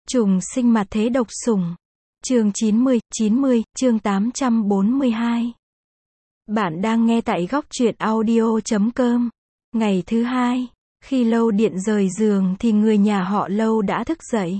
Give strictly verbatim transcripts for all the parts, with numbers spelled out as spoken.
Trùng sinh mặt thế độc sủng. Chương chín mươi, chín mươi, chương tám trăm bốn mươi hai. Bạn đang nghe tại góc truyện audio chấm com. Ngày thứ hai, khi Lâu Điện rời giường thì người nhà họ Lâu đã thức dậy.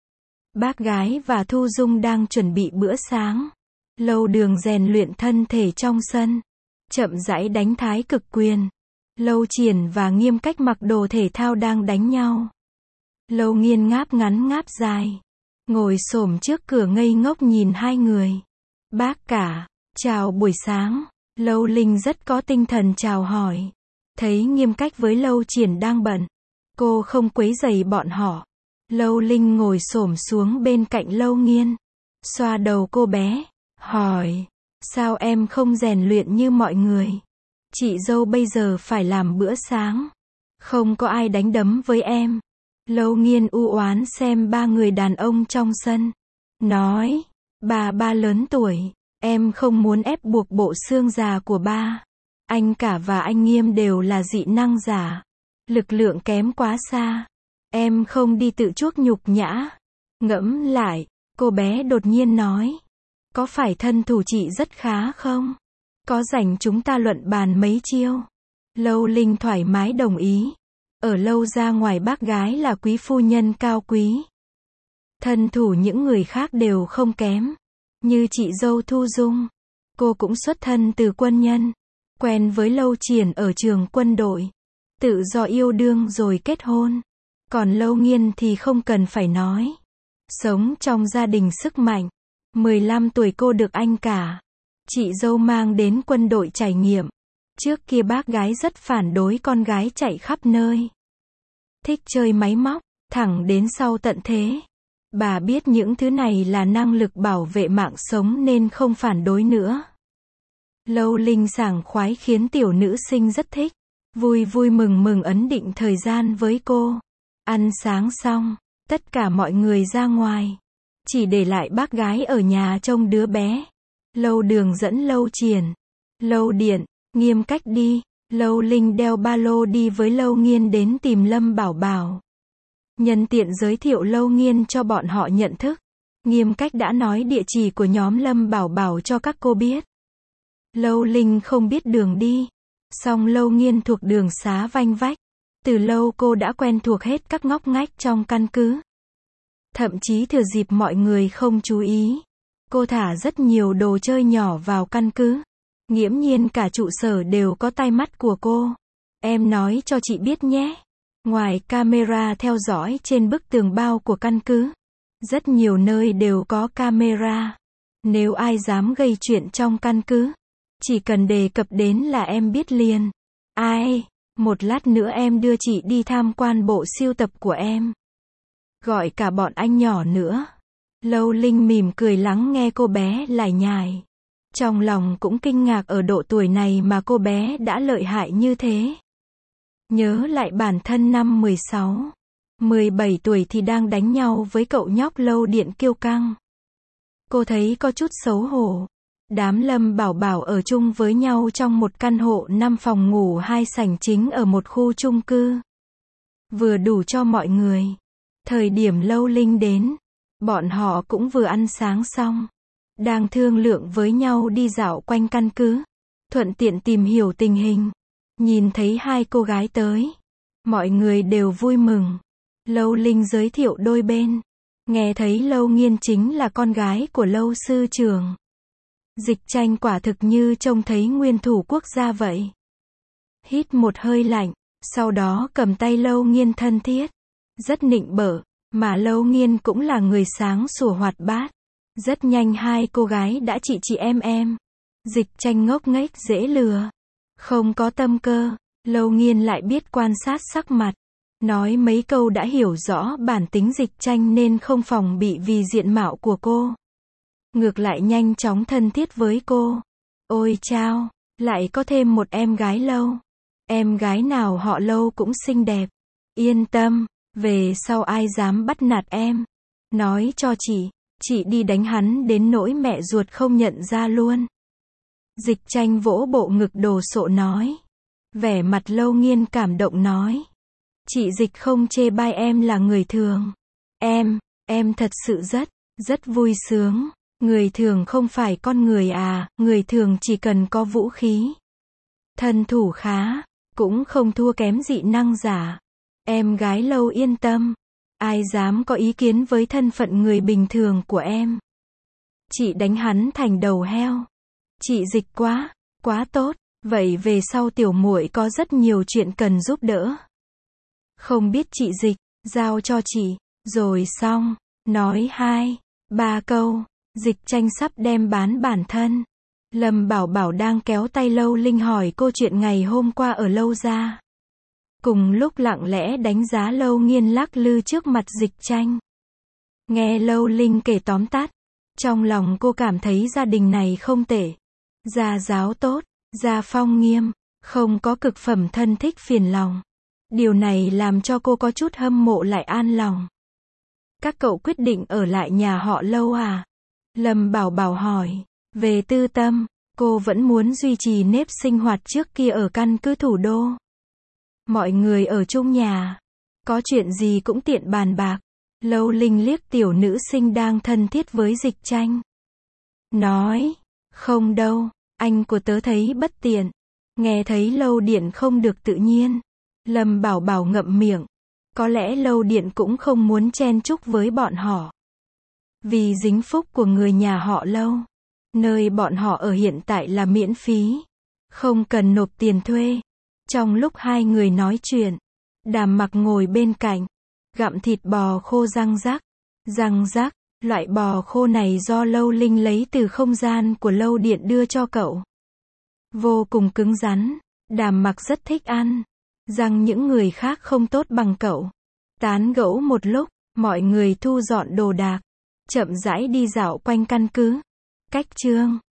Bác gái và Thu Dung đang chuẩn bị bữa sáng. Lâu Đường rèn luyện thân thể trong sân, chậm rãi đánh thái cực quyền. Lâu Triển và Nghiêm Cách mặc đồ thể thao đang đánh nhau. Lâu Nghiên ngáp ngắn ngáp dài, ngồi xổm trước cửa ngây ngốc nhìn hai người. Bác cả, chào buổi sáng. Lâu Linh rất có tinh thần chào hỏi. Thấy Nghiêm Cách với Lâu Triển đang bận, cô không quấy rầy bọn họ. Lâu Linh ngồi xổm xuống bên cạnh Lâu Nghiên, xoa đầu cô bé, hỏi, sao em không rèn luyện như mọi người? Chị dâu bây giờ phải làm bữa sáng, không có ai đánh đấm với em. Lâu Nghiên u oán xem ba người đàn ông trong sân, nói, bà ba lớn tuổi, em không muốn ép buộc bộ xương già của ba. Anh cả và anh Nghiêm đều là dị năng giả, lực lượng kém quá xa. Em không đi tự chuốc nhục nhã. Ngẫm lại, cô bé đột nhiên nói, có phải thân thủ chị rất khá không? Có rảnh chúng ta luận bàn mấy chiêu? Lâu Linh thoải mái đồng ý. Ở Lâu ra ngoài bác gái là quý phu nhân cao quý, thân thủ những người khác đều không kém. Như chị dâu Thu Dung, cô cũng xuất thân từ quân nhân, quen với Lâu Triển ở trường quân đội, tự do yêu đương rồi kết hôn. Còn Lâu Nghiên thì không cần phải nói, sống trong gia đình sức mạnh. mười lăm tuổi cô được anh cả, chị dâu mang đến quân đội trải nghiệm. Trước kia bác gái rất phản đối con gái chạy khắp nơi, thích chơi máy móc, thẳng đến sau tận thế. Bà biết những thứ này là năng lực bảo vệ mạng sống nên không phản đối nữa. Lâu Linh sảng khoái khiến tiểu nữ sinh rất thích, vui vui mừng mừng ấn định thời gian với cô. Ăn sáng xong, tất cả mọi người ra ngoài, chỉ để lại bác gái ở nhà trông đứa bé. Lâu Đường dẫn Lâu Triển, Lâu Điện, Nghiêm Cách đi. Lâu Linh đeo ba lô đi với Lâu Nghiên đến tìm Lâm Bảo Bảo. Nhân tiện giới thiệu Lâu Nghiên cho bọn họ nhận thức. Nghiêm Cách đã nói địa chỉ của nhóm Lâm Bảo Bảo cho các cô biết. Lâu Linh không biết đường đi, song Lâu Nghiên thuộc đường xá vanh vách. Từ lâu cô đã quen thuộc hết các ngóc ngách trong căn cứ. Thậm chí thừa dịp mọi người không chú ý, cô thả rất nhiều đồ chơi nhỏ vào căn cứ. Nghiễm nhiên cả trụ sở đều có tai mắt của cô. Em nói cho chị biết nhé. Ngoài camera theo dõi trên bức tường bao của căn cứ, rất nhiều nơi đều có camera. Nếu ai dám gây chuyện trong căn cứ, chỉ cần đề cập đến là em biết liền. Ai, một lát nữa em đưa chị đi tham quan bộ sưu tập của em. Gọi cả bọn anh nhỏ nữa. Lâu Linh mỉm cười lắng nghe cô bé lải nhải. Trong lòng cũng kinh ngạc ở độ tuổi này mà cô bé đã lợi hại như thế. Nhớ lại bản thân năm mười sáu, mười bảy tuổi thì đang đánh nhau với cậu nhóc Lâu Điện kiêu căng. Cô thấy có chút xấu hổ. Đám Lâm Bảo Bảo ở chung với nhau trong một căn hộ năm phòng ngủ hai sảnh chính ở một khu chung cư, vừa đủ cho mọi người. Thời điểm Lâu Linh đến, bọn họ cũng vừa ăn sáng xong, đang thương lượng với nhau đi dạo quanh căn cứ, thuận tiện tìm hiểu tình hình. Nhìn thấy hai cô gái tới, mọi người đều vui mừng. Lâu Linh giới thiệu đôi bên, nghe thấy Lâu Nghiên chính là con gái của Lâu sư trưởng. Dịch Tranh quả thực như trông thấy nguyên thủ quốc gia vậy. Hít một hơi lạnh, sau đó cầm tay Lâu Nghiên thân thiết, rất nịnh bợ, mà Lâu Nghiên cũng là người sáng sủa hoạt bát. Rất nhanh hai cô gái đã chị chị em em. Dịch Tranh ngốc nghếch dễ lừa, không có tâm cơ. Lâu Nghiên lại biết quan sát sắc mặt, nói mấy câu đã hiểu rõ bản tính Dịch Tranh nên không phòng bị vì diện mạo của cô. Ngược lại nhanh chóng thân thiết với cô. Ôi chao, lại có thêm một em gái Lâu. Em gái nào họ Lâu cũng xinh đẹp. Yên tâm, về sau ai dám bắt nạt em, nói cho chị, chị đi đánh hắn đến nỗi mẹ ruột không nhận ra luôn. Dịch Tranh vỗ bộ ngực đồ sộ nói. Vẻ mặt Lâu Nghiên cảm động nói. Chị Dịch không chê bai em là người thường. Em, Em thật sự rất, rất vui sướng. Người thường không phải con người à, người thường chỉ cần có vũ khí. Thân thủ khá, cũng không thua kém dị năng giả. Em gái Lâu yên tâm. Ai dám có ý kiến với thân phận người bình thường của em. Chị đánh hắn thành đầu heo. Chị Dịch quá, quá tốt. Vậy về sau tiểu muội có rất nhiều chuyện cần giúp đỡ. Không biết chị Dịch, giao cho chị. Rồi xong, nói hai, ba câu. Dịch Tranh sắp đem bán bản thân. Lâm Bảo Bảo đang kéo tay Lâu Linh hỏi cô chuyện ngày hôm qua ở Lâu gia. Cùng lúc lặng lẽ đánh giá Lâu Nghiên lắc lư trước mặt Dịch Tranh. Nghe Lâu Linh kể tóm tắt, trong lòng cô cảm thấy gia đình này không tệ. Gia giáo tốt, gia phong nghiêm, không có cực phẩm thân thích phiền lòng. Điều này làm cho cô có chút hâm mộ lại an lòng. Các cậu quyết định ở lại nhà họ Lâu à? Lâm Bảo Bảo hỏi. Về tư tâm, cô vẫn muốn duy trì nếp sinh hoạt trước kia ở căn cứ thủ đô. Mọi người ở chung nhà. Có chuyện gì cũng tiện bàn bạc. Lâu Linh liếc tiểu nữ sinh đang thân thiết với Dịch Tranh. Nói, không đâu, anh của tớ thấy bất tiện. Nghe thấy Lâu Điện không được tự nhiên. Lâm Bảo Bảo ngậm miệng. Có lẽ Lâu Điện cũng không muốn chen chúc với bọn họ. Vì dính phúc của người nhà họ Lâu. Nơi bọn họ ở hiện tại là miễn phí. Không cần nộp tiền thuê. Trong lúc hai người nói chuyện, Đàm Mặc ngồi bên cạnh, gặm thịt bò khô răng rắc. Răng rắc, loại bò khô này do Lâu Linh lấy từ không gian của Lâu Điện đưa cho cậu. Vô cùng cứng rắn, Đàm Mặc rất thích ăn. Răng những người khác không tốt bằng cậu. Tán gẫu một lúc, mọi người thu dọn đồ đạc, chậm rãi đi dạo quanh căn cứ. Cách chương